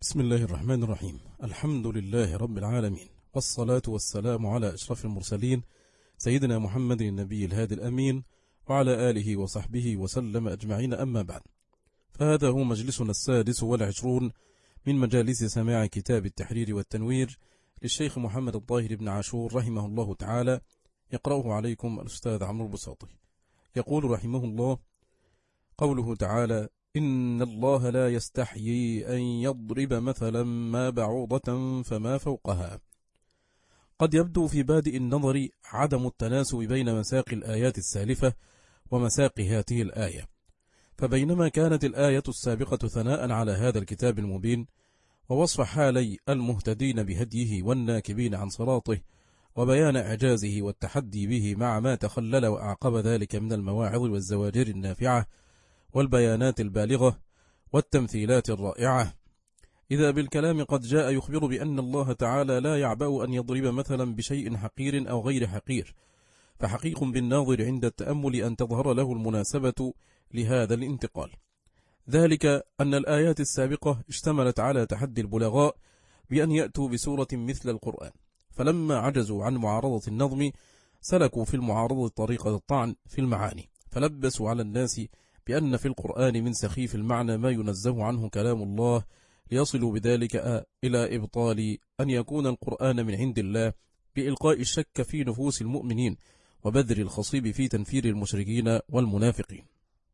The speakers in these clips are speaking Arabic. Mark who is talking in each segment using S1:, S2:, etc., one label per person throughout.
S1: بسم الله الرحمن الرحيم. الحمد لله رب العالمين، والصلاة والسلام على أشرف المرسلين سيدنا محمد النبي الهادي الأمين وعلى آله وصحبه وسلم أجمعين، أما بعد، فهذا هو مجلسنا 26 من مجالس سماع كتاب التحرير والتنوير للشيخ محمد الطاهر بن عاشور رحمه الله تعالى، يقرأه عليكم الأستاذ عمرو البساطي. يقول رحمه الله: قوله تعالى: إن الله لا يستحيي أن يضرب مثلا ما بعوضة فما فوقها. قد يبدو في بادئ النظر عدم التناسب بين مساق الآيات السالفة ومساق هذه الآية، فبينما كانت الآية السابقة ثناء على هذا الكتاب المبين ووصف حالي المهتدين بهديه والناكبين عن صراطه وبيان إعجازه والتحدي به مع ما تخلل وأعقب ذلك من المواعظ والزواجر النافعة والبيانات البالغة والتمثيلات الرائعة، إذا بالكلام قد جاء يخبر بأن الله تعالى لا يعبأ أن يضرب مثلا بشيء حقير أو غير حقير، فحقيق بالناظر عند التأمل أن تظهر له المناسبة لهذا الانتقال. ذلك أن الآيات السابقة اشتملت على تحدي البلغاء بأن يأتوا بسورة مثل القرآن، فلما عجزوا عن معارضة النظم سلكوا في المعارضة طريقة الطعن في المعاني، فلبسوا على الناس بأن في القرآن من سخيف المعنى ما ينزه عنه كلام الله، ليصلوا بذلك إلى إبطال أن يكون القرآن من عند الله، بإلقاء الشك في نفوس المؤمنين وبذر الخصيب في تنفير المشركين والمنافقين.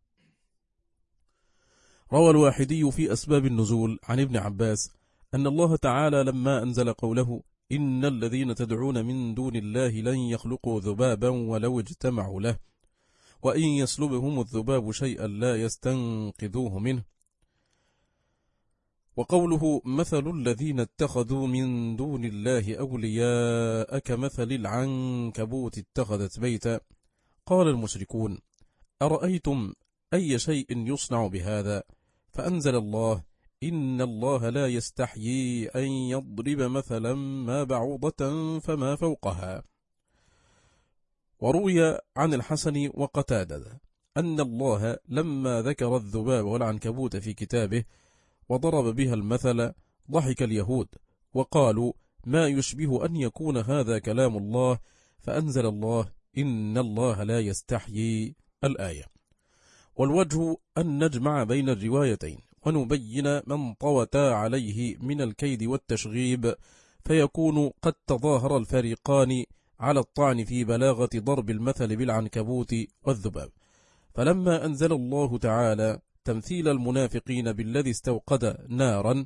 S1: روى الواحدي في أسباب النزول عن ابن عباس أن الله تعالى لما أنزل قوله: إن الذين تدعون من دون الله لن يخلقوا ذبابا ولو اجتمعوا له وإن يسلبهم الذباب شيئا لا يستنقذوه منه، وقوله: مثل الذين اتخذوا من دون الله أولياء كمثل العنكبوت اتخذت بيتا. قال المشركون: أرأيتم أي شيء يصنع بهذا؟ فأنزل الله: إن الله لا يستحيي أن يضرب مثلا ما بعوضة فما فوقها. وروي عن الحسن وقتادة أن الله لما ذكر الذباب والعنكبوت في كتابه وضرب بها المثل ضحك اليهود وقالوا: ما يشبه أن يكون هذا كلام الله، فأنزل الله: إن الله لا يستحيي الآية. والوجه أن نجمع بين الروايتين ونبين من طوتا عليه من الكيد والتشغيب، فيكون قد تظاهر الفريقان على الطعن في بلاغة ضرب المثل بالعنكبوت والذباب، فلما أنزل الله تعالى تمثيل المنافقين بالذي استوقد نارا،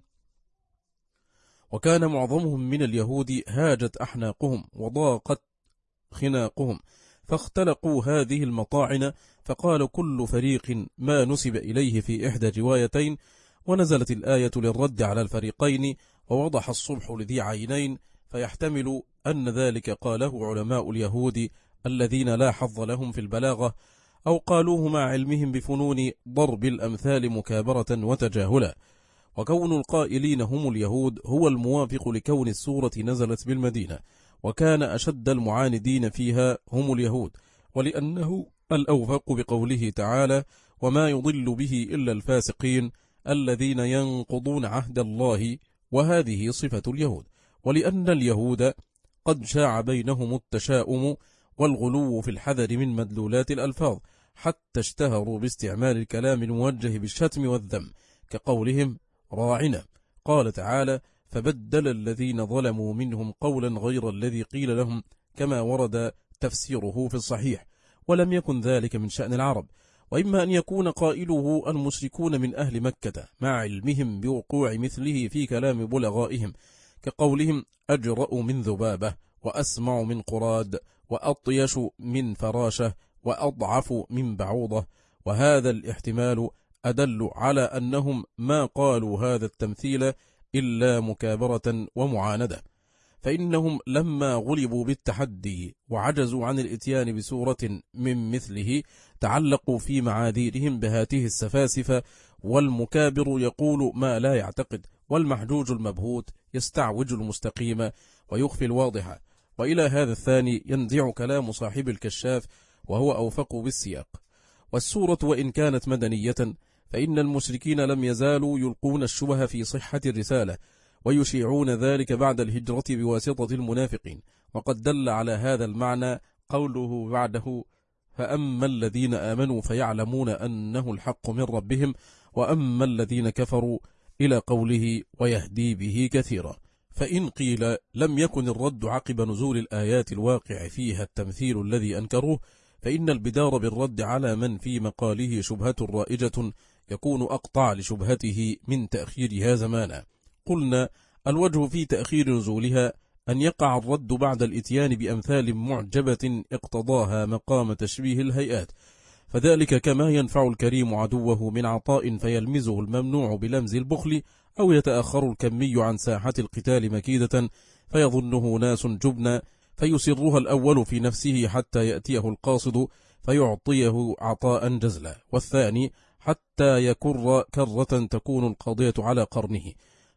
S1: وكان معظمهم من اليهود هاجت أحناقهم وضاقت خناقهم، فاختلقوا هذه المطاعن، فقال كل فريق ما نسب إليه في إحدى روايتين، ونزلت الآية للرد على الفريقين، ووضح الصبح لذي عينين، فيحتمل أن ذلك قاله علماء اليهود الذين لا حظ لهم في البلاغة، أو قالوه مع علمهم بفنون ضرب الأمثال مكابرة وتجاهلا، وكون القائلين هم اليهود هو الموافق لكون السورة نزلت بالمدينة، وكان أشد المعاندين فيها هم اليهود، ولأنه الأوفق بقوله تعالى: وما يضل به إلا الفاسقين الذين ينقضون عهد الله، وهذه صفة اليهود، ولأن اليهود قد شاع بينهم التشاؤم والغلو في الحذر من مدلولات الألفاظ، حتى اشتهروا باستعمال الكلام الموجه بالشتم والذم، كقولهم راعنا. قال تعالى: فبدل الذين ظلموا منهم قولا غير الذي قيل لهم، كما ورد تفسيره في الصحيح، ولم يكن ذلك من شأن العرب، وإما أن يكون قائله المشركون من أهل مكة مع علمهم بوقوع مثله في كلام بلغائهم، كقولهم أجرأ من ذبابة، وأسمع من قراد، وأطيش من فراشة، وأضعف من بعوضة، وهذا الاحتمال أدل على أنهم ما قالوا هذا التمثيل إلا مكابرة ومعاندة، فإنهم لما غلبوا بالتحدي وعجزوا عن الإتيان بسورة من مثله تعلقوا في معاذيرهم بهاته السفاسفة، والمكابر يقول ما لا يعتقد، والمحجوج المبهوت يستعوج المستقيم ويخفي الواضح. وإلى هذا الثاني ينزع كلام صاحب الكشاف، وهو أوفق بالسياق. والسورة وإن كانت مدنية فإن المشركين لم يزالوا يلقون الشبه في صحة الرسالة ويشيعون ذلك بعد الهجرة بواسطة المنافقين. وقد دل على هذا المعنى قوله بعده: فأما الذين آمنوا فيعلمون أنه الحق من ربهم وأما الذين كفروا إلى قوله ويهدي به كثيرا. فإن قيل لم يكن الرد عقب نزول الآيات الواقع فيها التمثيل الذي أنكروه، فإن البدار بالرد على من في مقاله شبهة رائجة يكون أقطع لشبهته من تأخيرها زمانا. قلنا الوجه في تأخير نزولها أن يقع الرد بعد الإتيان بأمثال معجبة اقتضاها مقام تشبيه الهيئات، فذلك كما ينفع الكريم عدوه من عطاء فيلمزه الممنوع بلمز البخل، أو يتأخر الكمي عن ساحة القتال مكيدة فيظنه ناس جبنا فيسرها الأول في نفسه حتى يأتيه القاصد فيعطيه عطاء جزلا، والثاني حتى يكر كرة تكون القاضية على قرنه.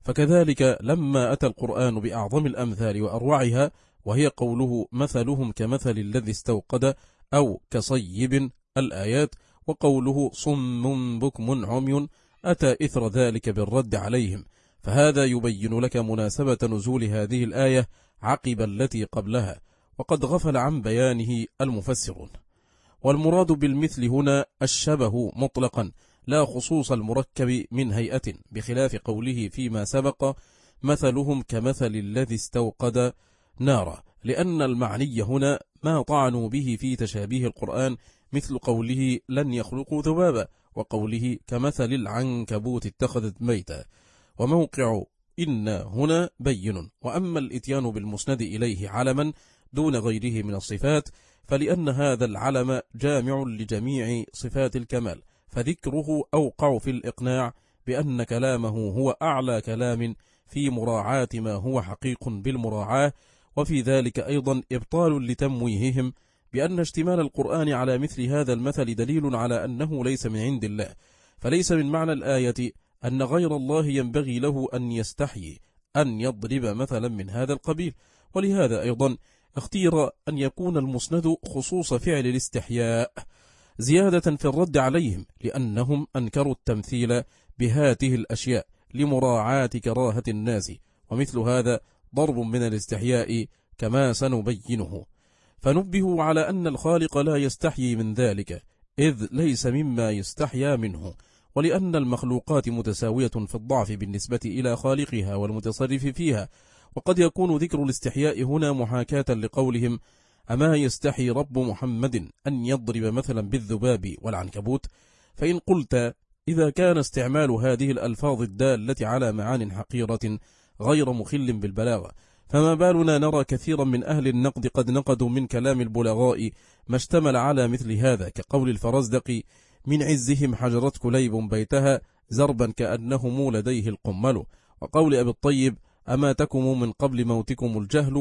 S1: فكذلك لما أتى القرآن بأعظم الأمثال وأروعها، وهي قوله مثلهم كمثل الذي استوقد أو كصيب الآيات، وقوله صم بكم عمي، أتى إثر ذلك بالرد عليهم، فهذا يبين لك مناسبة نزول هذه الآية عقب التي قبلها، وقد غفل عن بيانه المفسرون. والمراد بالمثل هنا الشبه مطلقا لا خصوص المركب من هيئة، بخلاف قوله فيما سبق مثلهم كمثل الذي استوقد نارا، لأن المعني هنا ما طعنوا به في تشابيه القرآن، مثل قوله لن يخلقوا ذبابا، وقوله كمثل العنكبوت اتخذت بيتا. وموقع إن هنا بين. وأما الإتيان بالمسند إليه علما دون غيره من الصفات، فلأن هذا العلم جامع لجميع صفات الكمال، فذكره أوقع في الإقناع بأن كلامه هو أعلى كلام في مراعاة ما هو حقيق بالمراعاة. وفي ذلك أيضا إبطال لتمويههم بأن اشتمال القرآن على مثل هذا المثل دليل على أنه ليس من عند الله، فليس من معنى الآية أن غير الله ينبغي له أن يستحيي أن يضرب مثلا من هذا القبيل. ولهذا أيضا اختير أن يكون المسند خصوص فعل الاستحياء زيادة في الرد عليهم، لأنهم أنكروا التمثيل بهاته الأشياء لمراعاة كراهة الناس، ومثل هذا ضرب من الاستحياء كما سنبينه. فنبهوا على أن الخالق لا يستحيي من ذلك، إذ ليس مما يستحيا منه، ولأن المخلوقات متساوية في الضعف بالنسبة إلى خالقها والمتصرف فيها. وقد يكون ذكر الاستحياء هنا محاكاة لقولهم أما يستحي رب محمد أن يضرب مثلا بالذباب والعنكبوت. فإن قلت إذا كان استعمال هذه الألفاظ الدالة على معان حقيرة غير مخل بالبلاغة، فما بالنا نرى كثيرا من أهل النقد قد نقدوا من كلام البلغاء ما اشتمل على مثل هذا، كقول الفرزدق من عزهم حجرت كليب بيتها زربا كأنهم لديه القمل، وقول أبي الطيب أماتكم من قبل موتكم الجهل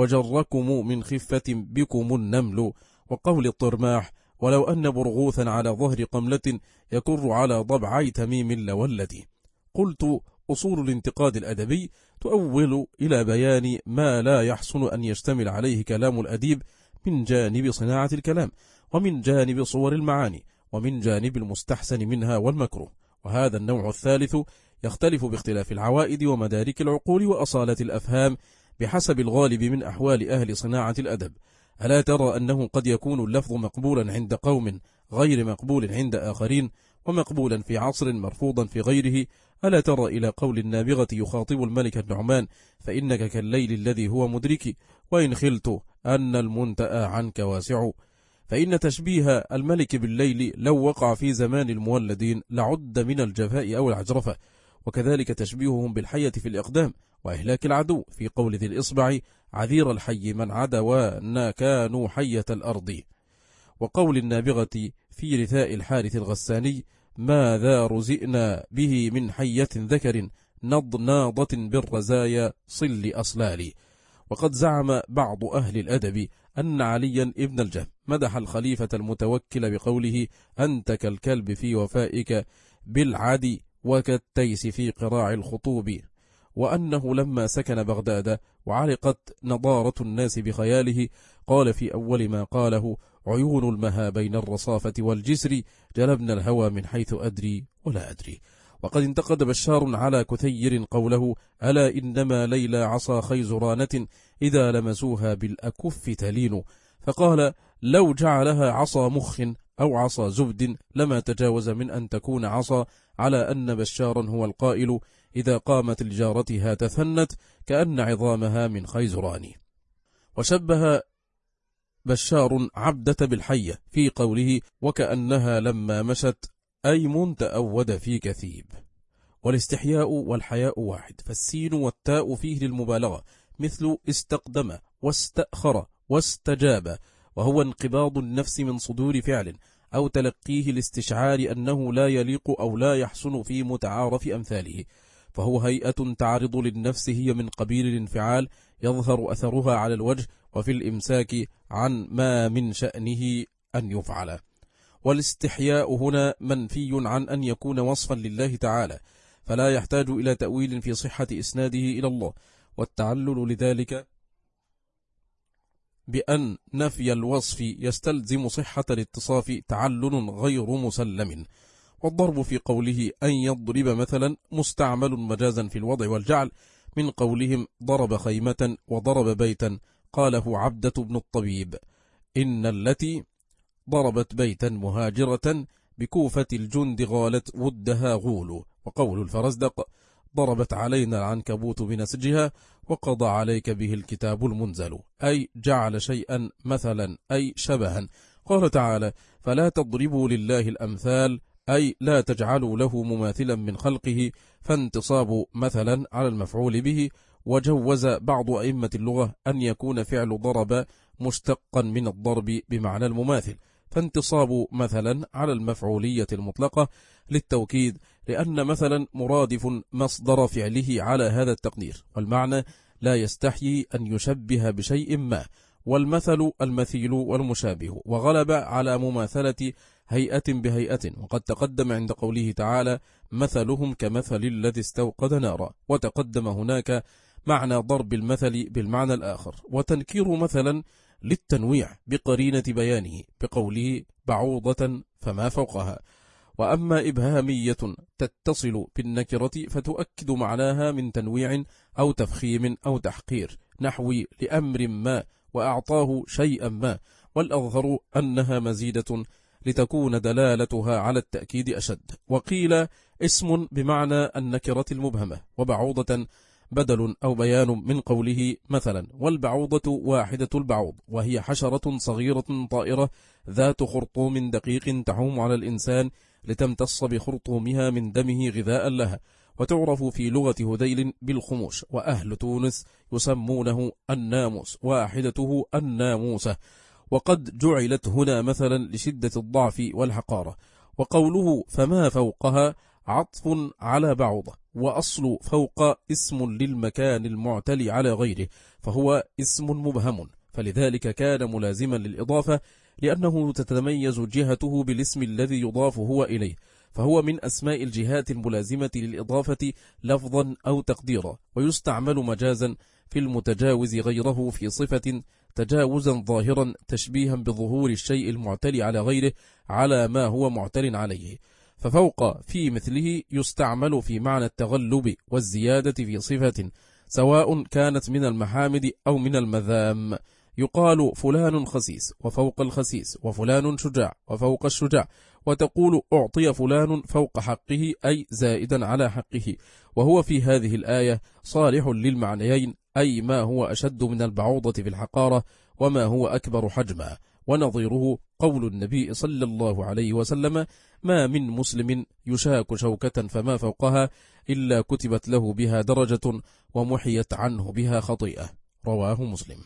S1: وجركم من خفة بكم النمل، وقول الطرماح ولو أن برغوثا على ظهر قملة يكر على ضبعي تميم لولدي. قلت أصول الانتقاد الأدبي تؤول إلى بيان ما لا يحسن أن يشتمل عليه كلام الأديب من جانب صناعة الكلام، ومن جانب صور المعاني، ومن جانب المستحسن منها والمكروه. وهذا النوع الثالث يختلف باختلاف العوائد ومدارك العقول وأصالة الأفهام بحسب الغالب من أحوال أهل صناعة الأدب. ألا ترى أنه قد يكون اللفظ مقبولا عند قوم غير مقبول عند آخرين، ومقبولا في عصر مرفوضا في غيره؟ ألا ترى إلى قول النابغة يخاطب الملك النعمان فإنك كالليل الذي هو مدرك وإن خلت أن المنتأى عنك واسع. فإن تشبيه الملك بالليل لو وقع في زمان المولدين لعد من الجفاء أو العجرفة، وكذلك تشبيههم بالحية في الإقدام وإهلاك العدو في قول ذي الإصبع عذير الحي من عدوا كانوا حية الأرض، وقول النابغة في رثاء الحارث الغساني ماذا رزئنا به من حية ذكر نضناضة بالرزايا صل أصلال. وقد زعم بعض أهل الأدب أن عليا ابن الجهم مدح الخليفة المتوكل بقوله أنت كالكلب في وفائك بالعدي وكالتيس في قراع الخطوب، وأنه لما سكن بغداد وعلقت نضارة الناس بخياله قال في أول ما قاله عيون المها بين الرصافة والجسر جلبنا الهوى من حيث أدري ولا أدري. وقد انتقد بشار على كثير قوله: ألا إنما ليلى عصا خيزرانة إذا لمسوها بالأكف تلين، فقال: لو جعلها عصا مخ أو عصا زبد لما تجاوز من أن تكون عصا، على أن بشارا هو القائل: إذا قامت لجارتها تثنت كأن عظامها من خيزران. وشبه بشار عبدة بالحية في قوله: وكأنها لما مشت أيم تأود في كثيب. والاستحياء والحياء واحد، فالسين والتاء فيه للمبالغة، مثل استقدم واستأخر واستجاب، وهو انقباض النفس من صدور فعل أو تلقيه لاستشعار أنه لا يليق أو لا يحسن في متعارف أمثاله، فهو هيئة تعرض للنفس هي من قبيل الانفعال يظهر أثرها على الوجه وفي الإمساك عن ما من شأنه أن يفعل. والاستحياء هنا منفي عن أن يكون وصفا لله تعالى، فلا يحتاج إلى تأويل في صحة إسناده إلى الله، والتعلل لذلك بأن نفي الوصف يستلزم صحة الاتصاف تعلل غير مسلم. والضرب في قوله أن يضرب مثلا مستعمل مجازا في الوضع والجعل، من قولهم ضرب خيمة وضرب بيتا، قاله عبدة بن الطبيب: إن التي ضربت بيتا مهاجرة بكوفة الجند غالت ودها غول. وقول الفرزدق: ضربت علينا العنكبوت بنسجها وقضى عليك به الكتاب المنزل، أي جعل شيئا مثلا أي شبها. قال تعالى: فلا تضربوا لله الأمثال، أي لا تجعلوا له مماثلا من خلقه، فانتصاب مثلا على المفعول به. وجوز بعض أئمة اللغة أن يكون فعل ضرب مشتقا من الضرب بمعنى المماثل، فانتصاب مثلا على المفعولية المطلقة للتوكيد، لأن مثلا مرادف مصدر فعله على هذا التقدير، والمعنى لا يستحيي أن يشبه بشيء ما، والمثل المثيل والمشابه، وغلب على مماثلة هيئة بهيئة. وقد تقدم عند قوله تعالى: مثلهم كمثل الذي استوقد نارا، وتقدم هناك معنى ضرب المثل بالمعنى الآخر، وتنكير مثلا للتنويع بقرينة بيانه بقوله بعوضة فما فوقها. وأما إبهامية تتصل بالنكرة فتؤكد معناها من تنويع أو تفخيم أو تحقير، نحو لأمر ما وأعطاه شيئا ما، والأظهر أنها مزيدة لتكون دلالتها على التأكيد أشد. وقيل اسم بمعنى النكرة المبهمة، وبعوضة بدل أو بيان من قوله مثلا. والبعوضة واحدة البعوض، وهي حشرة صغيرة طائرة ذات خرطوم دقيق تحوم على الإنسان لتمتص بخرطومها من دمه غذاء لها، وتعرف في لغة هذيل بالخموش، وأهل تونس يسمونه الناموس، واحدته الناموسة، وقد جعلت هنا مثلا لشدة الضعف والحقارة. وقوله فما فوقها عطف على بعوضة، وأصل فوق اسم للمكان المعتلي على غيره، فهو اسم مبهم، فلذلك كان ملازما للإضافة، لأنه تتميز جهته بالاسم الذي يضاف هو إليه، فهو من أسماء الجهات الملازمة للإضافة لفظا أو تقديرا، ويستعمل مجازا في المتجاوز غيره في صفة تجاوزا ظاهرا تشبيها بظهور الشيء المعتلي على غيره على ما هو معتل عليه. ففوق في مثله يستعمل في معنى التغلب والزيادة في صفة، سواء كانت من المحامد أو من المذام. يقال فلان خسيس وفوق الخسيس، وفلان شجاع وفوق الشجاع، وتقول أعطي فلان فوق حقه، أي زائدا على حقه. وهو في هذه الآية صالح للمعنيين، أي ما هو أشد من البعوضة في الحقارة، وما هو أكبر حجما. ونظيره قول النبي صلى الله عليه وسلم: ما من مسلم يشاك شوكة فما فوقها إلا كتبت له بها درجة ومحيت عنه بها خطيئة. رواه مسلم.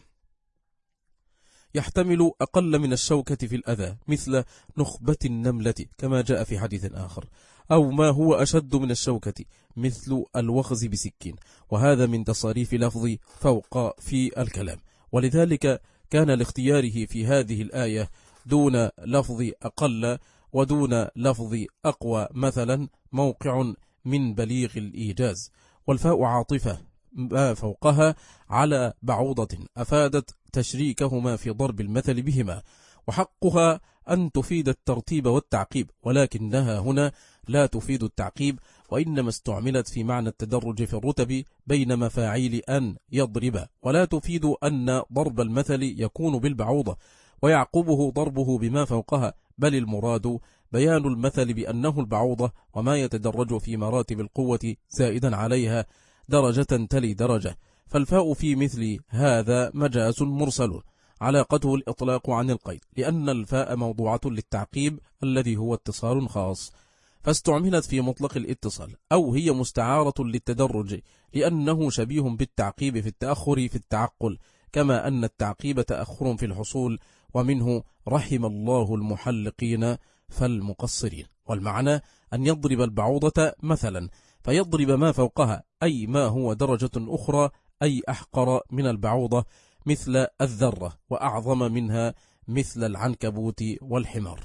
S1: يحتمل أقل من الشوكة في الأذى، مثل نخبة النملة كما جاء في حديث آخر، أو ما هو أشد من الشوكة مثل الوخز بسكين، وهذا من تصاريف لفظ فوق في الكلام، ولذلك كان لاختياره في هذه الآية دون لفظ أقل ودون لفظ أقوى مثلا موقع من بليغ الإيجاز. والفاء عاطفة ما فوقها على بعوضة أفادت تشريكهما في ضرب المثل بهما. وحقها أن تفيد الترتيب والتعقيب، ولكنها هنا لا تفيد التعقيب، وإنما استعملت في معنى التدرج في الرتب بين مفاعيل أن يضرب، ولا تفيد أن ضرب المثل يكون بالبعوضة ويعقبه ضربه بما فوقها، بل المراد بيان المثل بأنه البعوضة وما يتدرج في مراتب القوة زائدا عليها درجة تلي درجة. فالفاء في مثل هذا مجاز مرسل علاقته الإطلاق عن القيد، لأن الفاء موضوعة للتعقيب الذي هو اتصال خاص، فاستعملت في مطلق الاتصال، أو هي مستعارة للتدرج لأنه شبيه بالتعقيب في التأخر في التعقل، كما أن التعقيب تأخر في الحصول، ومنه رحم الله المحلقين فالمقصرين. والمعنى أن يضرب البعوضة مثلا فيضرب ما فوقها، أي ما هو درجة أخرى، أي أحقر من البعوضة مثل الذرة، وأعظم منها مثل العنكبوت والحمار.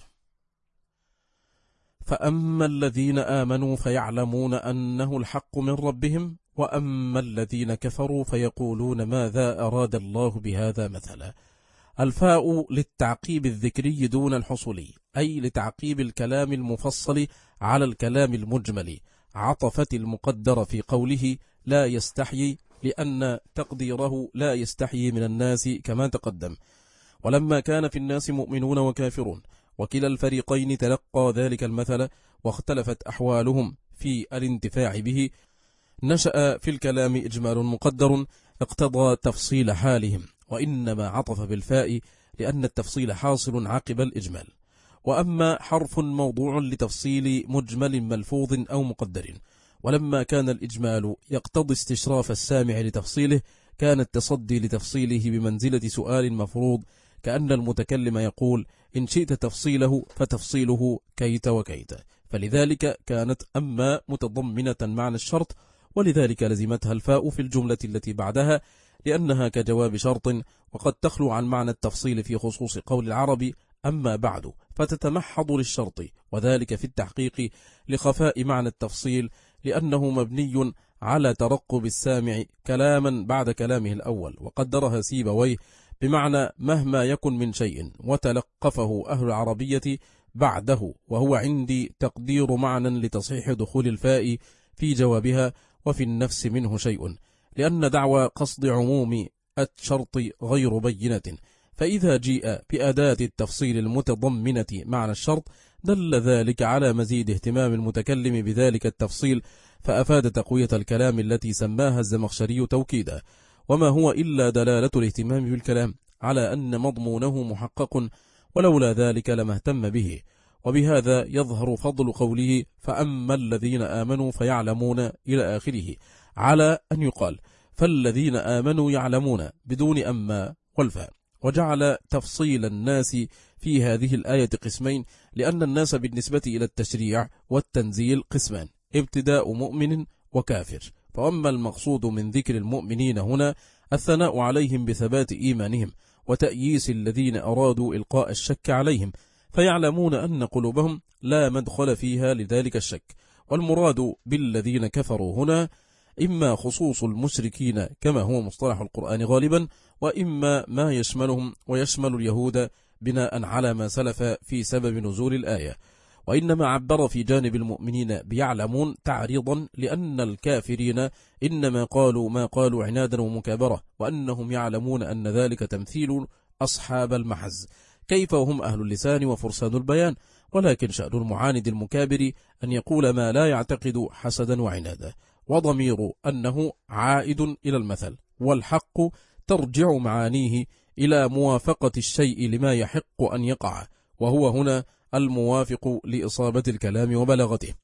S1: فأما الذين آمنوا فيعلمون أنه الحق من ربهم، وأما الذين كفروا فيقولون ماذا أراد الله بهذا مثلا. الفاء للتعقيب الذكري دون الحصولي، أي لتعقيب الكلام المفصل على الكلام المجمل، عطفت المقدر في قوله لا يستحيي، لأن تقديره لا يستحيي من الناس كما تقدم. ولما كان في الناس مؤمنون وكافرون، وكلا الفريقين تلقى ذلك المثل واختلفت أحوالهم في الانتفاع به، نشأ في الكلام إجمال مقدر اقتضى تفصيل حالهم، وإنما عطف بالفاء لأن التفصيل حاصل عقب الإجمال. وأما حرف موضوع لتفصيل مجمل ملفوظ أو مقدر، ولما كان الإجمال يقتضي استشراف السامع لتفصيله، كان التصدي لتفصيله بمنزلة سؤال مفروض، كأن المتكلم يقول إن شئت تفصيله فتفصيله كيت وكيت، فلذلك كانت أما متضمنة معنى الشرط، ولذلك لزمتها الفاء في الجملة التي بعدها، لأنها كجواب شرط، وقد تخلو عن معنى التفصيل في خصوص قول العرب أما بعد، فتتمحض للشرط، وذلك في التحقيق لخفاء معنى التفصيل، لأنه مبني على ترقب السامع كلاما بعد كلامه الأول، وقدرها سيبويه بمعنى مهما يكن من شيء، وتلقفه أهل العربية بعده، وهو عندي تقدير معنى لتصحيح دخول الفاء في جوابها، وفي النفس منه شيء، لأن دعوى قصد عموم الشرط غير بينة، فإذا جيء بأداة التفصيل المتضمنة معنى الشرط دل ذلك على مزيد اهتمام المتكلم بذلك التفصيل، فأفاد تقوية الكلام التي سماها الزمخشري توكيدا، وما هو إلا دلالة الاهتمام بالكلام على أن مضمونه محقق، ولولا ذلك لما اهتم به. وبهذا يظهر فضل قوله فأما الذين آمنوا فيعلمون إلى آخره، على أن يقال فالذين آمنوا يعلمون بدون أما والفاء. وجعل تفصيل الناس في هذه الآية قسمين، لأن الناس بالنسبة إلى التشريع والتنزيل قسمان، ابتداء مؤمن وكافر. فأما المقصود من ذكر المؤمنين هنا الثناء عليهم بثبات إيمانهم، وتأييس الذين أرادوا إلقاء الشك عليهم، فيعلمون أن قلوبهم لا مدخل فيها لذلك الشك. والمراد بالذين كفروا هنا إما خصوص المشركين كما هو مصطلح القرآن غالبا، وإما ما يشملهم ويشمل اليهود بناء على ما سلف في سبب نزول الآية. وإنما عبر في جانب المؤمنين بيعلمون تعريضا، لأن الكافرين إنما قالوا ما قالوا عنادا ومكابرة، وأنهم يعلمون أن ذلك تمثيل أصحاب المحز، كيف وهم أهل اللسان وفرسان البيان، ولكن شأن المعاند المكابر أن يقول ما لا يعتقد حسدا وعنادا. وضمير أنه عائد إلى المثل، والحق ترجع معانيه إلى موافقة الشيء لما يحق أن يقع، وهو هنا الموافق لإصابة الكلام وبلاغته.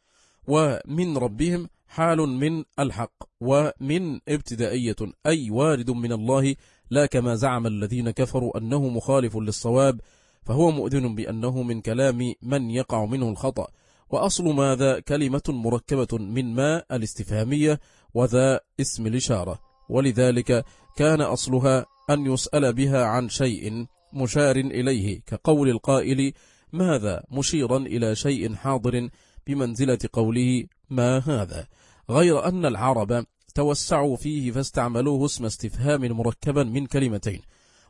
S1: ومن ربهم حال من الحق، ومن ابتدائية أي وارد من الله، لا كما زعم الذين كفروا أنه مخالف للصواب، فهو مؤذن بأنه من كلام من يقع منه الخطأ. وأصل ماذا كلمة مركبة من ما الاستفهامية، وذا اسم الإشارة، ولذلك كان أصلها أن يسأل بها عن شيء مشار إليه، كقول القائل ماذا، مشيرا إلى شيء حاضر بمنزلة قوله ما هذا، غير أن العرب توسعوا فيه فاستعملوه اسم استفهام مركبا من كلمتين،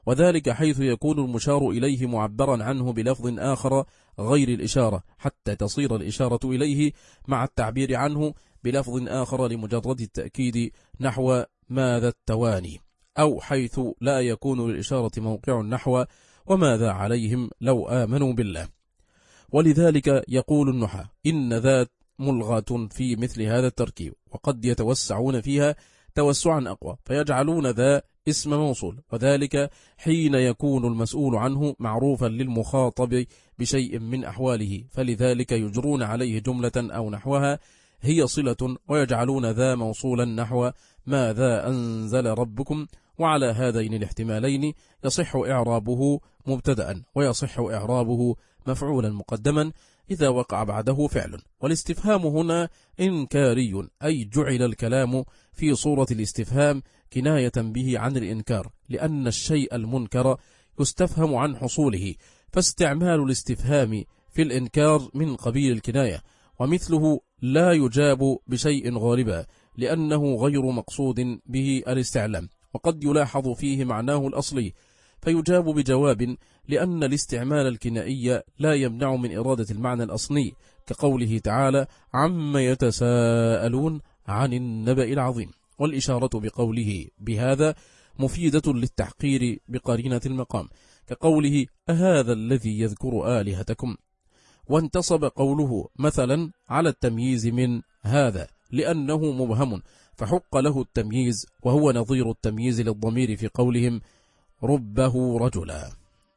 S1: وذلك حيث يكون المشار إليه معبرا عنه بلفظ آخر غير الإشارة، حتى تصير الإشارة إليه مع التعبير عنه بلفظ آخر لمجرد التأكيد، نحو ماذا التواني، أو حيث لا يكون للإشارة موقع، نحو وماذا عليهم لو آمنوا بالله. ولذلك يقول النحاة إن ذات ملغاة في مثل هذا التركيب، وقد يتوسعون فيها توسعا أقوى فيجعلون ذا اسم موصول، وذلك حين يكون المسؤول عنه معروفا للمخاطب بشيء من أحواله، فلذلك يجرون عليه جملة أو نحوها هي صلة، ويجعلون ذا موصولا نحو ماذا أنزل ربكم. وعلى هذين الاحتمالين يصح إعرابه مبتدأ، ويصح إعرابه مفعولا مقدما إذا وقع بعده فعل. والاستفهام هنا إنكاري، أي جعل الكلام في صورة الاستفهام كناية به عن الإنكار، لأن الشيء المنكر يستفهم عن حصوله، فاستعمال الاستفهام في الإنكار من قبيل الكناية، ومثله لا يجاب بشيء غالبا لأنه غير مقصود به الاستعلام، وقد يلاحظ فيه معناه الأصلي فيجاب بجواب، لأن الاستعمال الكنائي لا يمنع من إرادة المعنى الأصلي، كقوله تعالى عما يتساءلون عن النبأ العظيم. والإشارة بقوله بهذا مفيدة للتحقير بقرينة المقام، كقوله أهذا الذي يذكر آلهتكم. وانتصب قوله مثلا على التمييز من هذا لأنه مبهم، فحق له التمييز، وهو نظير التمييز للضمير في قولهم ربه رجلا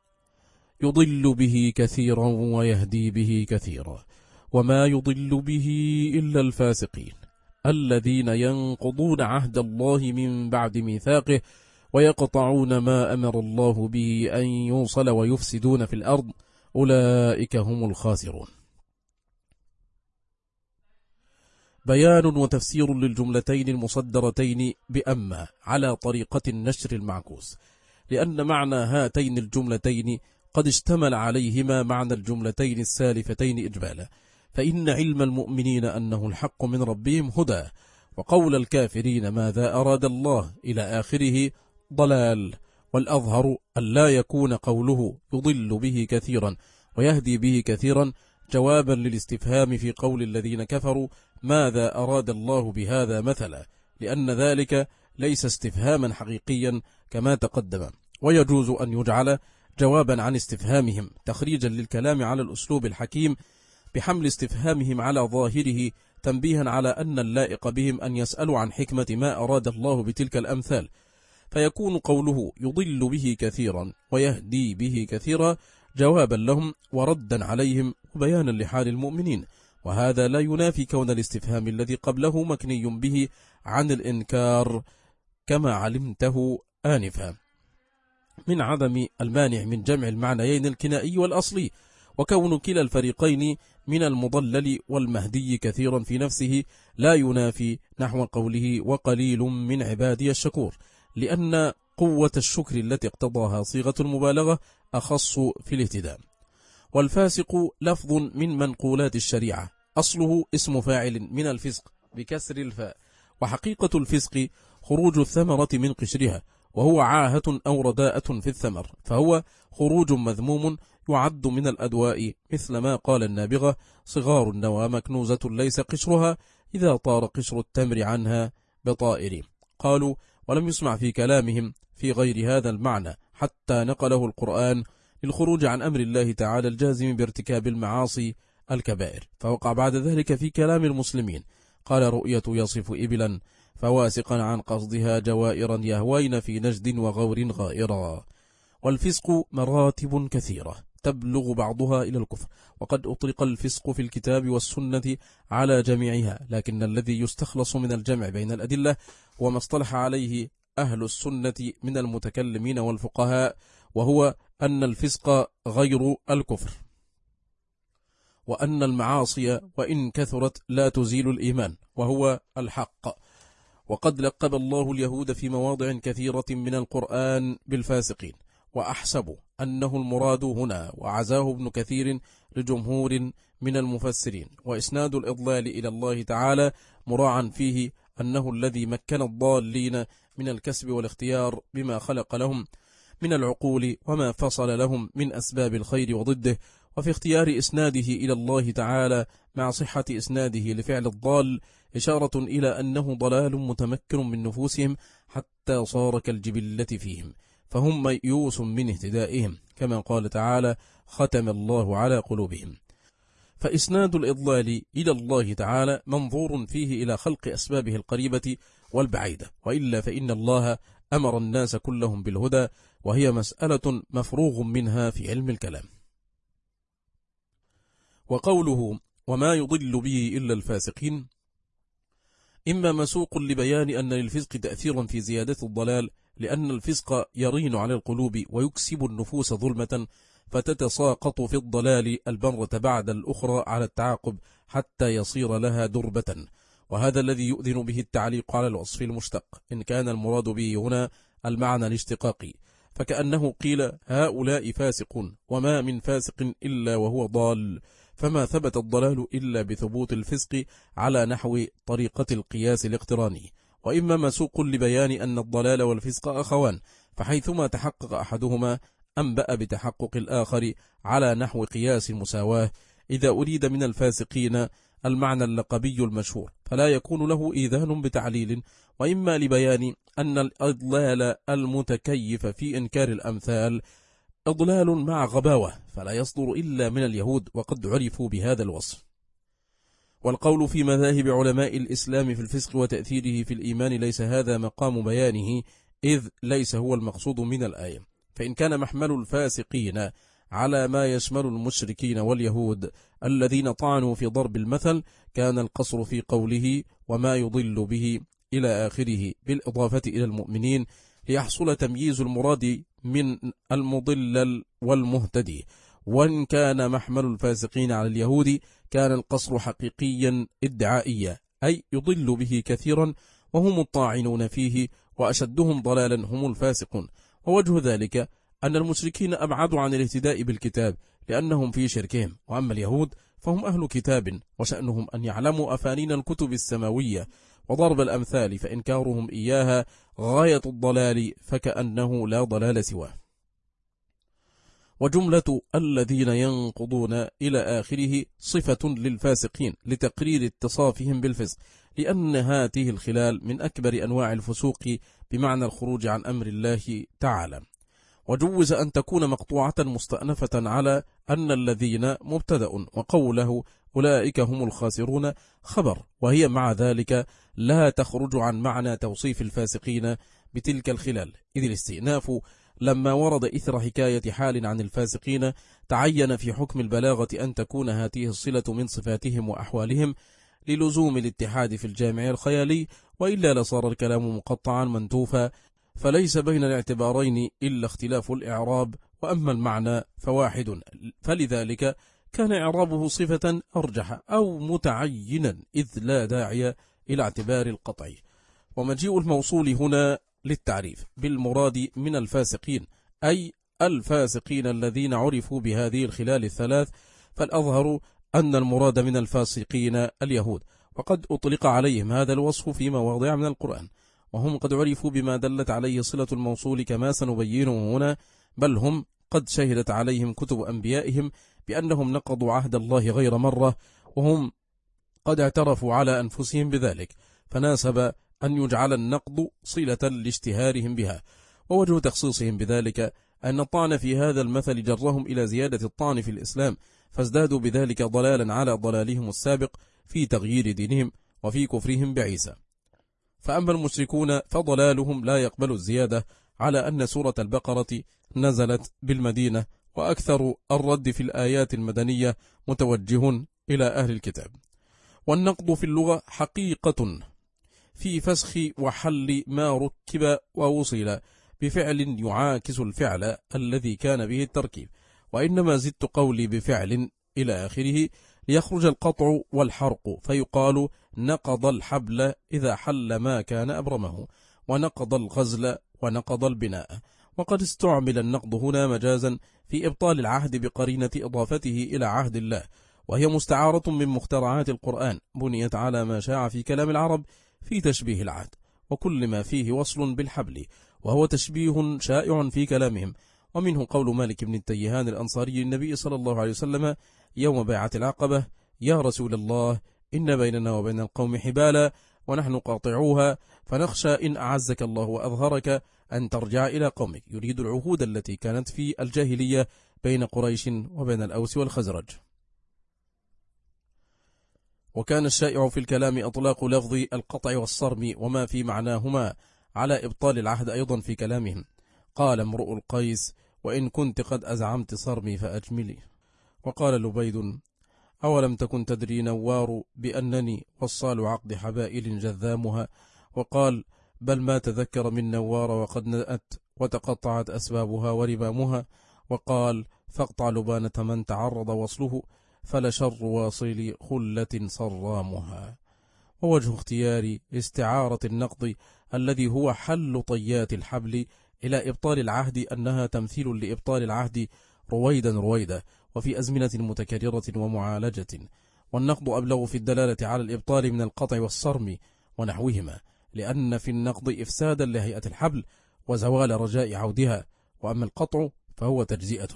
S1: يضل به كثيرا ويهدي به كثيرا، وما يضل به إلا الفاسقين الذين ينقضون عهد الله من بعد ميثاقه ويقطعون ما أمر الله به أن يوصل ويفسدون في الأرض أولئك هم الخاسرون. بيان وتفسير للجملتين المصدرتين بأما على طريقة النشر المعكوس، لأن معنى هاتين الجملتين قد اشتمل عليهما معنى الجملتين السالفتين إجمالا، فإن علم المؤمنين أنه الحق من ربهم هدى، وقول الكافرين ماذا أراد الله إلى آخره ضلال، والأظهر أن لا يكون قوله يضل به كثيرا ويهدي به كثيرا جوابا للاستفهام في قول الذين كفروا ماذا أراد الله بهذا مثلا، لأن ذلك ليس استفهاما حقيقيا كما تقدم، ويجوز أن يجعل جوابا عن استفهامهم تخريجا للكلام على الأسلوب الحكيم بحمل استفهامهم على ظاهره، تنبيها على أن اللائق بهم أن يسألوا عن حكمة ما أراد الله بتلك الأمثال، فيكون قوله يضل به كثيرا ويهدي به كثيرا جوابا لهم وردا عليهم وبيانا لحال المؤمنين، وهذا لا ينافي كون الاستفهام الذي قبله مكني به عن الإنكار كما علمته آنفا، من عدم المانع من جمع المعنيين الكنائي والأصلي، وكون كلا الفريقين من المضلل والمهدي كثيرا في نفسه لا ينافي نحو قوله وقليل من عبادي الشكور، لأن قوة الشكر التي اقتضاها صيغة المبالغة أخص في الاهتدام. والفاسق لفظ من منقولات الشريعة، أصله اسم فاعل من الفسق بكسر الفاء، وحقيقة الفسق خروج الثمرة من قشرها، وهو عاهة أو رداءة في الثمر، فهو خروج مذموم يعد من الأدواء، مثل ما قال النابغة صغار النوى مكنوزة ليس قشرها إذا طار قشر التمر عنها بطائر. قالوا ولم يسمع في كلامهم في غير هذا المعنى حتى نقله القرآن للخروج عن أمر الله تعالى الجازم بارتكاب المعاصي الكبائر، فوقع بعد ذلك في كلام المسلمين. قال رؤية يصف إبلا فواسقا عن قصدها جوائرا يهوين في نجد وغور غائرا. والفسق مراتب كثيرة تبلغ بعضها إلى الكفر، وقد أطلق الفسق في الكتاب والسنة على جميعها، لكن الذي يستخلص من الجمع بين الأدلة هو ما اصطلح عليه أهل السنة من المتكلمين والفقهاء، وهو أن الفسق غير الكفر، وأن المعاصي وإن كثرت لا تزيل الإيمان، وهو الحق. وقد لقب الله اليهود في مواضع كثيرة من القرآن بالفاسقين، وأحسب أنه المراد هنا، وعزاه ابن كثير لجمهور من المفسرين، وإسناد الإضلال إلى الله تعالى مراعا فيه أنه الذي مكن الضالين من الكسب والاختيار بما خلق لهم، من العقول وما فصل لهم من أسباب الخير وضده، وفي اختيار إسناده إلى الله تعالى مع صحة إسناده لفعل الضال إشارة إلى أنه ضلال متمكن من نفوسهم حتى صار كالجبلة فيهم، فهم ميؤوس من اهتدائهم، كما قال تعالى: ختم الله على قلوبهم. فإسناد الإضلال إلى الله تعالى منظور فيه إلى خلق أسبابه القريبة والبعيدة، وإلا فإن الله أمر الناس كلهم بالهدى، وهي مسألة مفروغ منها في علم الكلام. وقوله: وما يضل به إلا الفاسقين، إما مسوق لبيان أن للفسق تأثيرا في زيادة الضلال، لأن الفسق يرين على القلوب ويكسب النفوس ظلمة، فتتساقط في الضلال المرة بعد الأخرى على التعاقب حتى يصير لها دربة، وهذا الذي يؤذن به التعليق على الوصف المشتق، إن كان المراد به هنا المعنى الاشتقاقي، فكأنه قيل: هؤلاء فاسقون، وما من فاسق إلا وهو ضال، فما ثبت الضلال إلا بثبوت الفسق على نحو طريقة القياس الاقتراني. وإما مسوق لبيان أن الضلال والفسق أخوان، فحيثما تحقق أحدهما أنبأ بتحقق الآخر على نحو قياس المساواة، إذا أريد من الفاسقين المعنى اللقبي المشهور فلا يكون له إيذان بتعليل. وإما لبيان أن الإضلال المتكيف في إنكار الأمثال إضلال مع غباوة، فلا يصدر إلا من اليهود، وقد عرفوا بهذا الوصف. والقول في مذاهب علماء الإسلام في الفسق وتأثيره في الإيمان ليس هذا مقام بيانه، إذ ليس هو المقصود من الآية. فإن كان محمل الفاسقين على ما يشمل المشركين واليهود الذين طعنوا في ضرب المثل، كان القصر في قوله وما يضل به إلى آخره بالإضافة إلى المؤمنين، ليحصل تمييز المراد من المضلل والمهتدي. وإن كان محمل الفاسقين على اليهود كان القصر حقيقيا ادعائيا، أي يضل به كثيرا وهم الطاعنون فيه، وأشدهم ضلالا هم الفاسقون. ووجه ذلك أن المشركين أبعدوا عن الاهتداء بالكتاب لأنهم في شركهم، وأما اليهود فهم أهل كتاب، وشأنهم أن يعلموا أفانين الكتب السماوية وضرب الأمثال، فإنكارهم إياها غاية الضلال، فكأنه لا ضلال سواه. وجملة الذين ينقضون إلى آخره صفة للفاسقين لتقرير اتصافهم بالفسق، لأن هذه الخلال من أكبر أنواع الفسوق بمعنى الخروج عن أمر الله تعالى. وجوز أن تكون مقطوعة مستأنفة على أن الذين مبتدأ، وقوله أولئك هم الخاسرون خبر، وهي مع ذلك لا تخرج عن معنى توصيف الفاسقين بتلك الخلال، إذ الاستئناف لما ورد إثر حكاية حال عن الفاسقين تعين في حكم البلاغة أن تكون هذه الصلة من صفاتهم وأحوالهم للزوم الاتحاد في الجامع الخيالي، وإلا لصار الكلام مقطعا منتوفا، فليس بين الاعتبارين إلا اختلاف الإعراب، وأما المعنى فواحد، فلذلك كان إعرابه صفة أرجح أو متعينا، إذ لا داعي إلى اعتبار القطع. ومجيء الموصول هنا للتعريف بالمراد من الفاسقين، أي الفاسقين الذين عرفوا بهذه الخلال الثلاث، فالأظهر أن المراد من الفاسقين اليهود، وقد أطلق عليهم هذا الوصف في مواضع من القرآن، وهم قد عرفوا بما دلت عليه صلة الموصول كما سنبينه هنا، بل هم قد شهدت عليهم كتب أنبيائهم بأنهم نقضوا عهد الله غير مرة، وهم قد اعترفوا على أنفسهم بذلك، فناسب أن يجعل النقض صلة لاشتهارهم بها. ووجه تخصيصهم بذلك أن الطعن في هذا المثل جرهم إلى زيادة الطعن في الإسلام، فازدادوا بذلك ضلالا على ضلالهم السابق في تغيير دينهم وفي كفرهم بعيسى. فأما المشركون فضلالهم لا يقبل الزيادة، على أن سورة البقرة نزلت بالمدينة، وأكثر الرد في الآيات المدنية متوجه إلى أهل الكتاب. والنقض في اللغة حقيقة في فسخ وحل ما ركب ووصل بفعل يعاكس الفعل الذي كان به التركيب، وإنما زدت قولي بفعل إلى آخره ليخرج القطع والحرق، فيقال نقض الحبل إذا حل ما كان أبرمه، ونقض الغزل، ونقض البناء. وقد استعمل النقض هنا مجازا في إبطال العهد بقرينة إضافته إلى عهد الله، وهي مستعارة من مخترعات القرآن بنيت على ما شاع في كلام العرب في تشبيه العهد، وكل ما فيه وصل بالحبل، وهو تشبيه شائع في كلامهم. ومنه قول مالك بن التيهان الأنصاري للنبي صلى الله عليه وسلم يوم بيعة العقبة: يا رسول الله، إن بيننا وبين القوم حبالا ونحن قاطعوها، فنخشى إن أعزك الله وأظهرك أن ترجع إلى قومك. يريد العهود التي كانت في الجاهلية بين قريش وبين الأوس والخزرج. وكان الشائع في الكلام أطلاق لفظ القطع والصرم وما في معناهما على إبطال العهد أيضا في كلامهم. قال امرؤ القيس: وإن كنت قد أزعمت صرمي فأجملي. وقال لبيد: أولم تكن تدري نوار بأنني وصال عقد حبائل جذامها. وقال: بل ما تذكر من نوار وقد نأت وتقطعت أسبابها ورمامها. وقال: فاقطع لبانة من تعرض وصله، فلشر واصل خلة صرامها. ووجه اختيار استعارة النقض الذي هو حل طيات الحبل إلى إبطال العهد أنها تمثيل لإبطال العهد رويدا رويدا وفي أزمنة متكررة ومعالجة. والنقض أبلغ في الدلالة على الإبطال من القطع والصرم ونحوهما، لأن في النقض إفسادا لهيئة الحبل وزوال رجاء عودها، وأما القطع فهو تجزئة.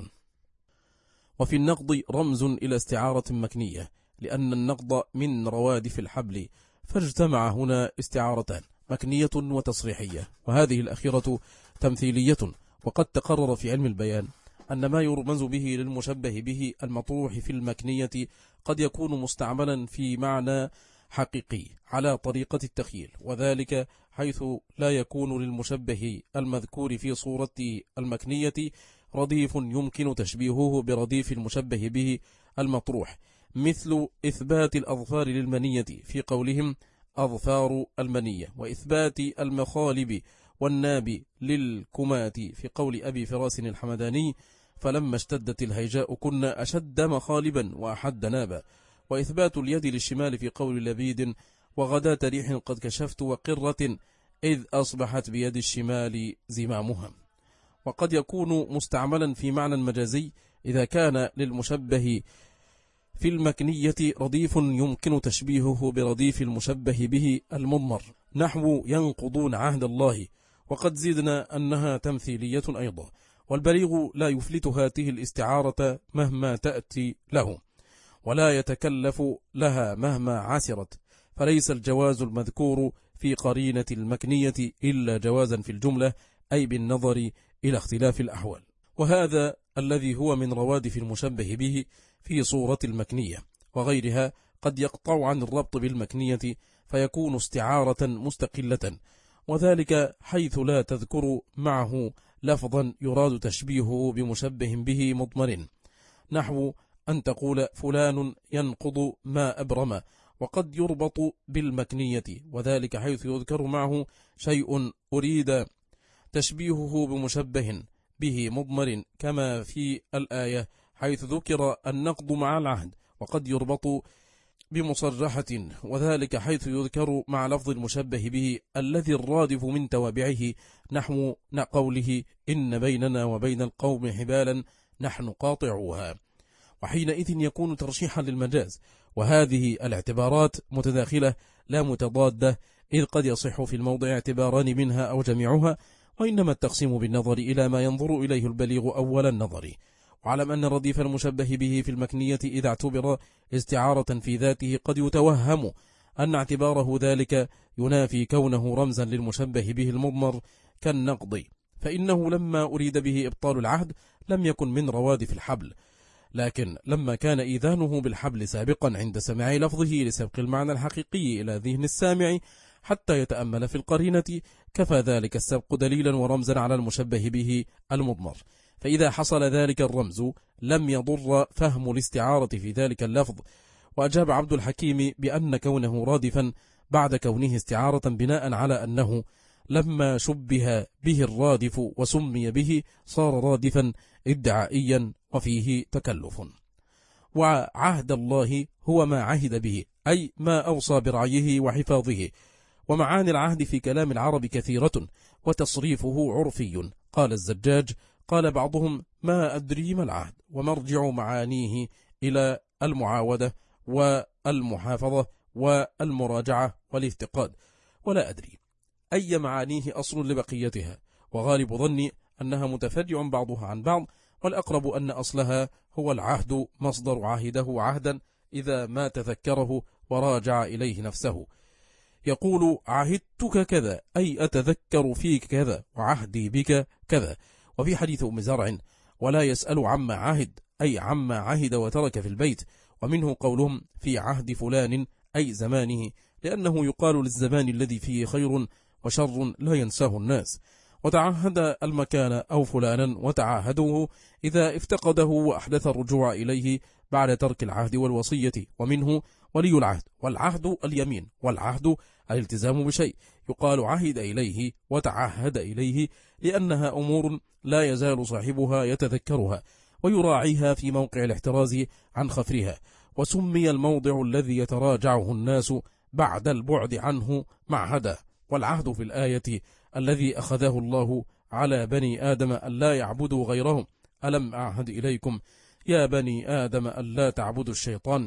S1: وفي النقض رمز إلى استعارة مكنية، لأن النقض من روادف الحبل، فاجتمع هنا استعارتان: مكنية وتصريحية، وهذه الأخيرة تمثيلية. وقد تقرر في علم البيان أن ما يرمز به للمشبه به المطروح في المكنية قد يكون مستعملا في معنى حقيقي على طريقة التخيل، وذلك حيث لا يكون للمشبه المذكور في صورة المكنية رديف يمكن تشبيهه برديف المشبه به المطروح، مثل إثبات الأظفار للمنية في قولهم أظفار المنية، وإثبات المخالب والناب للكمات في قول أبي فراس الحمداني: فلما اشتدت الهيجاء كنا أشد مخالبا وأحد نابا. وإثبات اليد للشمال في قول لبيد: وغداة ريح قد كشفت وقرة إذ أصبحت بيد الشمال زمامها. وقد يكون مستعملا في معنى مجازي إذا كان للمشبه في المكنية رديف يمكن تشبيهه برديف المشبه به المضمر، نحو ينقضون عهد الله. وقد زدنا أنها تمثيلية أيضا، والبليغ لا يفلت هاته الاستعارة مهما تأتي له، ولا يتكلف لها مهما عسرت، فليس الجواز المذكور في قرينة المكنية إلا جوازا في الجملة، أي بالنظر إلى اختلاف الأحوال. وهذا الذي هو من روادف المشبه به في صورة المكنية وغيرها قد يقطع عن الربط بالمكنية فيكون استعارة مستقلة، وذلك حيث لا تذكر معه لفظا يراد تشبيهه بمشبه به مضمر، نحو أن تقول فلان ينقض ما أبرم، وقد يربط بالمكنية، وذلك حيث يذكر معه شيء أريد تشبيهه بمشبه به مضمر، كما في الآية حيث ذكر النقض مع العهد. وقد يربط بمصرحة، وذلك حيث يذكر مع لفظ المشبه به الذي الرادف من توابعه، نحو قوله إن بيننا وبين القوم حبالا نحن قاطعوها. وحينئذ يكون ترشيحا للمجاز. وهذه الاعتبارات متداخلة لا متضادة، إذ قد يصح في الموضع اعتباران منها أو جميعها، وإنما التقسيم بالنظر إلى ما ينظر إليه البليغ أول النظر. وعلم أن رديف المشبه به في المكنية إذا اعتبر استعارة في ذاته قد يتوهم أن اعتباره ذلك ينافي كونه رمزا للمشبه به المضمر كالنقض، فإنه لما أريد به إبطال العهد لم يكن من روادف الحبل، لكن لما كان إيذانه بالحبل سابقا عند سماع لفظه لسبق المعنى الحقيقي إلى ذهن السامع حتى يتأمل في القرينة، كفى ذلك السبق دليلا ورمزا على المشبه به المضمر. فإذا حصل ذلك الرمز لم يضر فهم الاستعارة في ذلك اللفظ. وأجاب عبد الحكيم بأن كونه رادفا بعد كونه استعارة بناء على أنه لما شبه به الرادف وسمي به صار رادفا ادعائيا وفيه تكلف. وعهد الله هو ما عهد به، أي ما أوصى برعيه وحفاظه. ومعاني العهد في كلام العرب كثيرة وتصريفه عرفي. قال الزجاج: قال بعضهم ما أدري ما العهد، ومرجع معانيه إلى المعاودة والمحافظة والمراجعة والافتقاد، ولا أدري أي معانيه أصل لبقيتها، وغالب ظني أنها متفرع بعضها عن بعض، والأقرب أن أصلها هو العهد، مصدر عهده عهدا إذا ما تذكره وراجع إليه نفسه. يقول عهدتك كذا أي أتذكر فيك كذا، وعهدي بك كذا. وفي حديث أم زرع ولا يسأل عما عهد أي عما عهد وترك في البيت. ومنه قولهم في عهد فلان أي زمانه، لأنه يقال للزمان الذي فيه خير وشر لا ينساه الناس. وتعهد المكان أو فلانا وتعاهدوه إذا افتقده وأحدث الرجوع إليه بعد ترك العهد والوصية. ومنه ولي العهد، والعهد اليمين، والعهد الالتزام بشيء يقال عهد إليه وتعهد إليه، لأنها أمور لا يزال صاحبها يتذكرها ويراعيها في موقع الاحتراز عن خفرها. وسمي الموضع الذي يتراجعه الناس بعد البعد عنه معهدا. والعهد في الآية الذي أخذه الله على بني آدم ألا يعبدوا غيرهم، ألم أعهد إليكم يا بني آدم ألا تعبدوا الشيطان،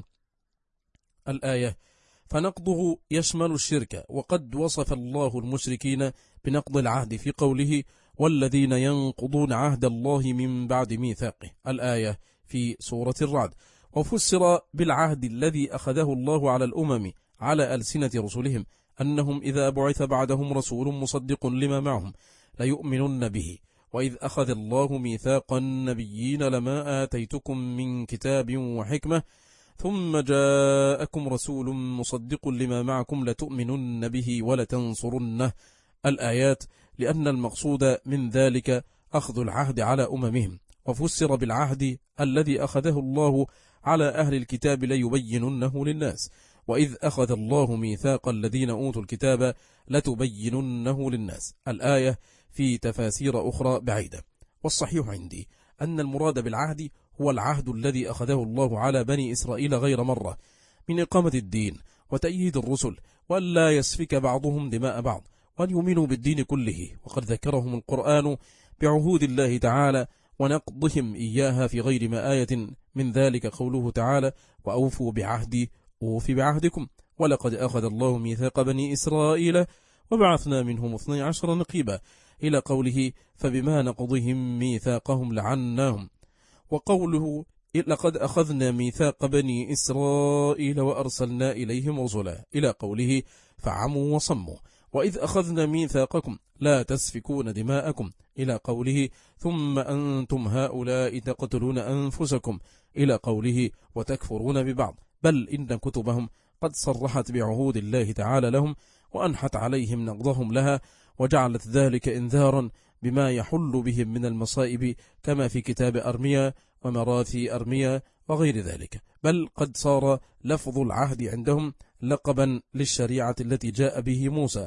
S1: الآية. فنقضه يشمل الشرك، وقد وصف الله المشركين بنقض العهد في قوله والذين ينقضون عهد الله من بعد ميثاقه، الآية في سورة الرعد. وفسر بالعهد الذي أخذه الله على الأمم على ألسنة رسلهم أنهم إذا بعث بعدهم رسول مصدق لما معهم ليؤمنن به، وإذ أخذ الله ميثاق النبيين لما آتيتكم من كتاب وحكمة ثم جاءكم رسول مصدق لما معكم لتؤمنن به ولتنصرنه، الآيات، لأن المقصود من ذلك أخذ العهد على أممهم. وفسر بالعهد الذي أخذه الله على أهل الكتاب ليبيننه للناس، وإذ أخذ الله ميثاق الذين أوتوا الكتاب لتبيننه للناس، الآية في تفاسير أخرى بعيدة. والصحيح عندي أن المراد بالعهد هو العهد الذي أخذه الله على بني إسرائيل غير مرة من إقامة الدين وتأييد الرسل، وألا يسفك بعضهم دماء بعض، وأن يؤمنوا بالدين كله. وقد ذكرهم القرآن بعهود الله تعالى ونقضهم إياها في غير ما آية من ذلك قوله تعالى وأوفوا بعهدي أوف بعهدكم ولقد أخذ الله ميثاق بني إسرائيل وبعثنا منهم 12 نقيبا، إلى قوله فبما نقضهم ميثاقهم لعناهم. وقوله لقد أخذنا ميثاق بني إسرائيل وأرسلنا إليهم رسلا، إلى قوله فعموا وصموا. وإذ أخذنا ميثاقكم لا تسفكون دماءكم، إلى قوله ثم أنتم هؤلاء تقتلون أنفسكم، إلى قوله وتكفرون ببعض. بل إن كتبهم قد صرحت بعهود الله تعالى لهم وأنحت عليهم نقضهم لها، وجعلت ذلك إنذارا بما يحل بهم من المصائب، كما في كتاب أرميا ومراثي أرميا وغير ذلك. بل قد صار لفظ العهد عندهم لقبا للشريعة التي جاء به موسى.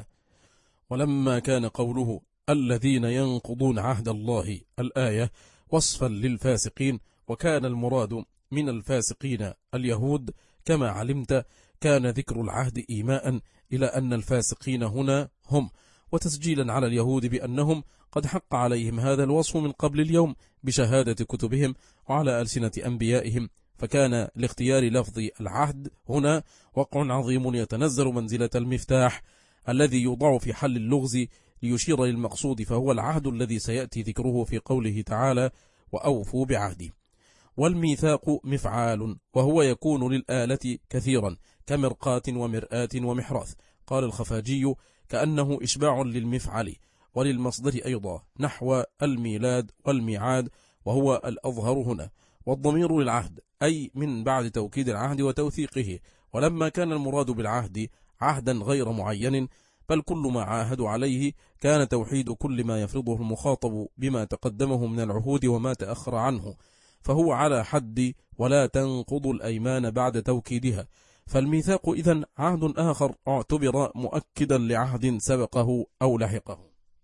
S1: ولما كان قوله الذين ينقضون عهد الله، الآية، وصفا للفاسقين، وكان المراد من الفاسقين اليهود كما علمت، كان ذكر العهد إيماء إلى أن الفاسقين هنا هم، وتسجيلا على اليهود بأنهم قد حق عليهم هذا الوصف من قبل اليوم بشهادة كتبهم وعلى ألسنة أنبيائهم. فكان لاختيار لفظ العهد هنا وقع عظيم يتنزل منزلة المفتاح الذي يوضع في حل اللغز ليشير للمقصود، فهو العهد الذي سيأتي ذكره في قوله تعالى وأوفوا بعهدي. والميثاق مفعال، وهو يكون للآلة كثيرا كمرقاة ومرآة ومحراث. قال الخفاجي كأنه إشباع للمفعل وللمصدر أيضا، نحو الميلاد والميعاد، وهو الأظهر هنا. والضمير للعهد أي من بعد توكيد العهد وتوثيقه. ولما كان المراد بالعهد عهدا غير معين، بل كل ما عاهدوا عليه، كان توحيد كل ما يفرضه المخاطب بما تقدمه من العهود وما تأخر عنه، فهو على حد ولا تنقض الأيمان بعد توكيدها. فالميثاق إذن عهد آخر اعتبر مؤكدا لعهد سبقه أو لحقه.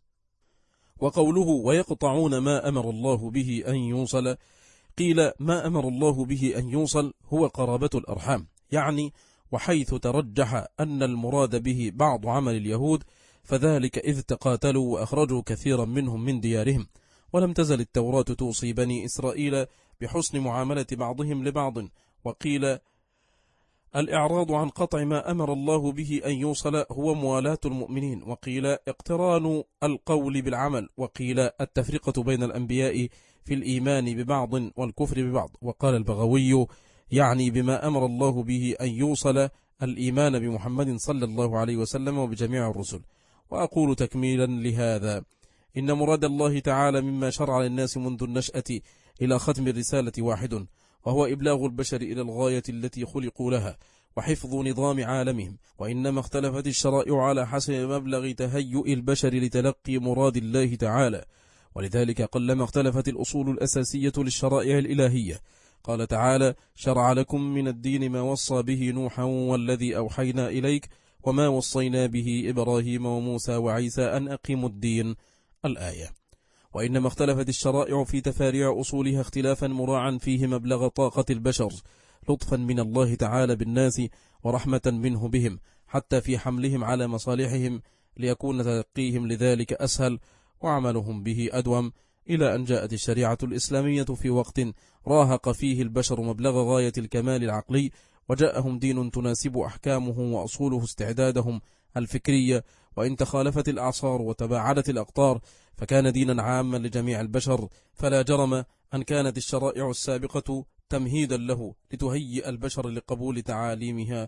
S1: وقوله ويقطعون ما أمر الله به أن يوصل، قيل ما أمر الله به أن يوصل هو قرابة الأرحام، يعني وحيث ترجح أن المراد به بعض عمل اليهود، فذلك إذ تقاتلوا وأخرجوا كثيرا منهم من ديارهم. ولم تزل التوراة توصي بني إسرائيل بحسن معاملة بعضهم لبعض. وقيل الإعراض عن قطع ما أمر الله به أن يوصل هو موالاة المؤمنين، وقيل اقتران القول بالعمل، وقيل التفرقة بين الأنبياء في الإيمان ببعض والكفر ببعض. وقال البغوي يعني بما أمر الله به أن يوصل الإيمان بمحمد صلى الله عليه وسلم وبجميع الرسل. وأقول تكميلا لهذا إن مراد الله تعالى مما شرع للناس منذ النشأة إلى ختم الرسالة واحد، وهو إبلاغ البشر إلى الغاية التي خلقوا لها وحفظ نظام عالمهم، وإنما اختلفت الشرائع على حسب مبلغ تهيؤ البشر لتلقي مراد الله تعالى، ولذلك قلما اختلفت الأصول الأساسية للشرائع الإلهية. قال تعالى: شرع لكم من الدين ما وصى به نوحا والذي أوحينا إليك وما وصينا به إبراهيم وموسى وعيسى أن أقيموا الدين، الآية. وإنما اختلفت الشرائع في تفاريع أصولها اختلافا مراعا فيه مبلغ طاقة البشر، لطفا من الله تعالى بالناس ورحمة منه بهم، حتى في حملهم على مصالحهم ليكون تلقيهم لذلك أسهل وعملهم به أدوم، إلى أن جاءت الشريعة الإسلامية في وقت راهق فيه البشر مبلغ غاية الكمال العقلي، وجاءهم دين تناسب أحكامه وأصوله استعدادهم الفكرية، وإن تخالفت الأعصار وتباعدت الأقطار فكان دينا عاما لجميع البشر. فلا جرم أن كانت الشرائع السابقة تمهيدا له لتهيئ البشر لقبول تعاليمها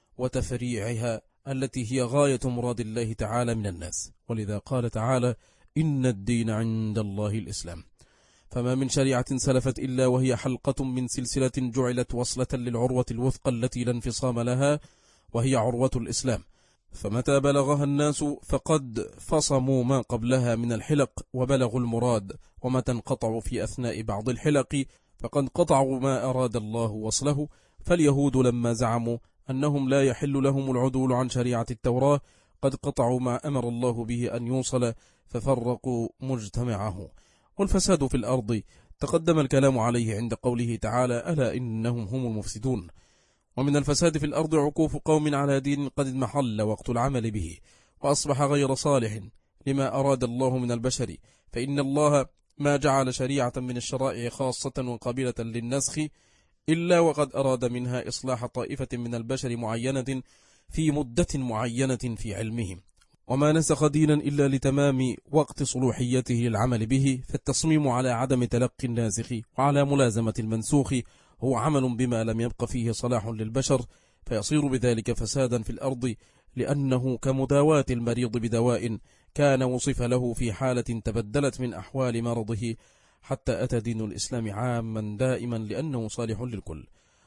S1: وتفريعها التي هي غاية مراد الله تعالى من الناس. ولذا قال تعالى: إن الدين عند الله الإسلام. فما من شريعة سلفت إلا وهي حلقة من سلسلة جعلت وصلة للعروة الوثقى التي لا انفصام لها، وهي عروة الإسلام، فمتى بلغها الناس فقد فصموا ما قبلها من الحلق وبلغوا المراد، ومتى انقطعوا في أثناء بعض الحلق فقد قطعوا ما أراد الله وصله. فاليهود لما زعموا أنهم لا يحل لهم العدول عن شريعة التوراة قد قطعوا ما أمر الله به أن يوصل ففرقوا مجتمعه. والفساد في الأرض تقدم الكلام عليه عند قوله تعالى: ألا إنهم هم المفسدون. ومن الفساد في الأرض عكوف قوم على دين قد محل وقت العمل به وأصبح غير صالح لما أراد الله من البشر، فإن الله ما جعل شريعة من الشرائع خاصة وقابلة للنسخ إلا وقد أراد منها إصلاح طائفة من البشر معينة في مدة معينة في علمهم، وما نسخ دينا إلا لتمام وقت صلوحيته للعمل به. فالتصميم على عدم تلقي الناسخ وعلى ملازمة المنسوخ هو عمل بما لم يبق فيه صلاح للبشر، فيصير بذلك فسادا في الأرض، لأنه كمداواة المريض بدواء كان وصف له في حالة تبدلت من أحوال مرضه، حتى أتى دين الإسلام عاما دائما لأنه صالح للكل.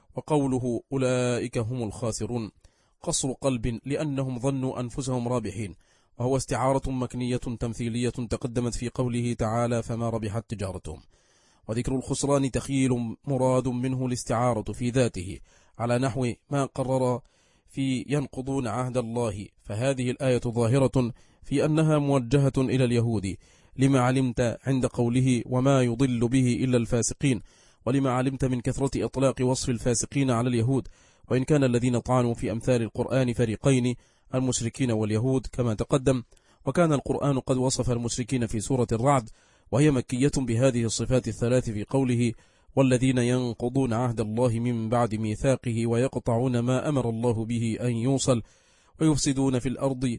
S1: وقوله أولئك هم الخاسرون قصر قلب، لأنهم ظنوا أنفسهم رابحين، وهو استعارة مكنية تمثيلية تقدمت في قوله تعالى: فما ربحت تجارتهم. وذكر الخسران تخيل مراد منه الاستعارة في ذاته على نحو ما قرر في ينقضون عهد الله. فهذه الآية ظاهرة في أنها موجهة إلى اليهود، لما علمت عند قوله: وما يضل به إلا الفاسقين، ولما علمت من كثرة إطلاق وصف الفاسقين على اليهود، وإن كان الذين طعنوا في أمثال القرآن فريقين، المشركين واليهود كما تقدم. وكان القرآن قد وصف المشركين في سورة الرعد، وهي مكية بهذه الصفات الثلاث في قوله: والذين ينقضون عهد الله من بعد ميثاقه ويقطعون ما أمر الله به أن يوصل ويفسدون في الأرض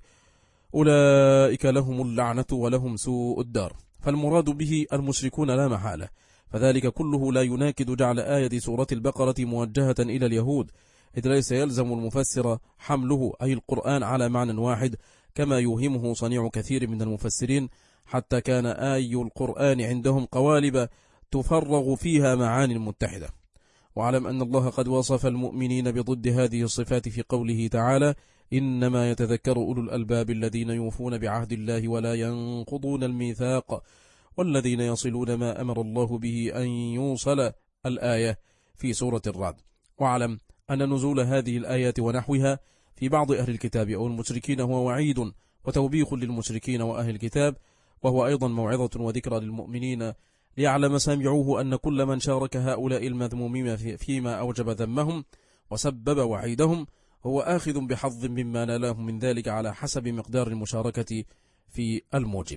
S1: أولئك لهم اللعنة ولهم سوء الدار. فالمراد به المشركون لا محالة، فذلك كله لا يناكد جعل آية سورة البقرة موجهة إلى اليهود، إذ ليس يلزم المفسر حمله أي القرآن على معنى واحد كما يوهمه صنيع كثير من المفسرين، حتى كان آي القرآن عندهم قوالب تفرغ فيها معاني متحدة. واعلم أن الله قد وصف المؤمنين بضد هذه الصفات في قوله تعالى: إنما يتذكر أولو الألباب الذين يوفون بعهد الله ولا ينقضون الميثاق والذين يصلون ما أمر الله به أن يوصل، الآية في سورة الرعد. واعلم أن نزول هذه الآيات ونحوها في بعض أهل الكتاب أو المشركين هو وعيد وتوبيخ للمشركين وأهل الكتاب، وهو أيضا موعظة وذكرى للمؤمنين، ليعلم سامعوه أن كل من شارك هؤلاء المذمومين فيما أوجب ذمهم وسبب وعيدهم هو آخذ بحظ مما نالاه من ذلك على حسب مقدار المشاركة في الموجب.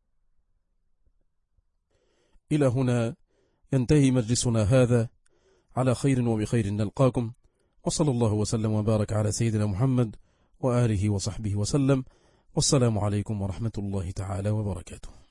S1: إلى هنا ينتهي مجلسنا هذا، على خير وبخير نلقاكم، وصلى الله وسلم وبارك على سيدنا محمد وآله وصحبه وسلم، والسلام عليكم ورحمة الله تعالى وبركاته.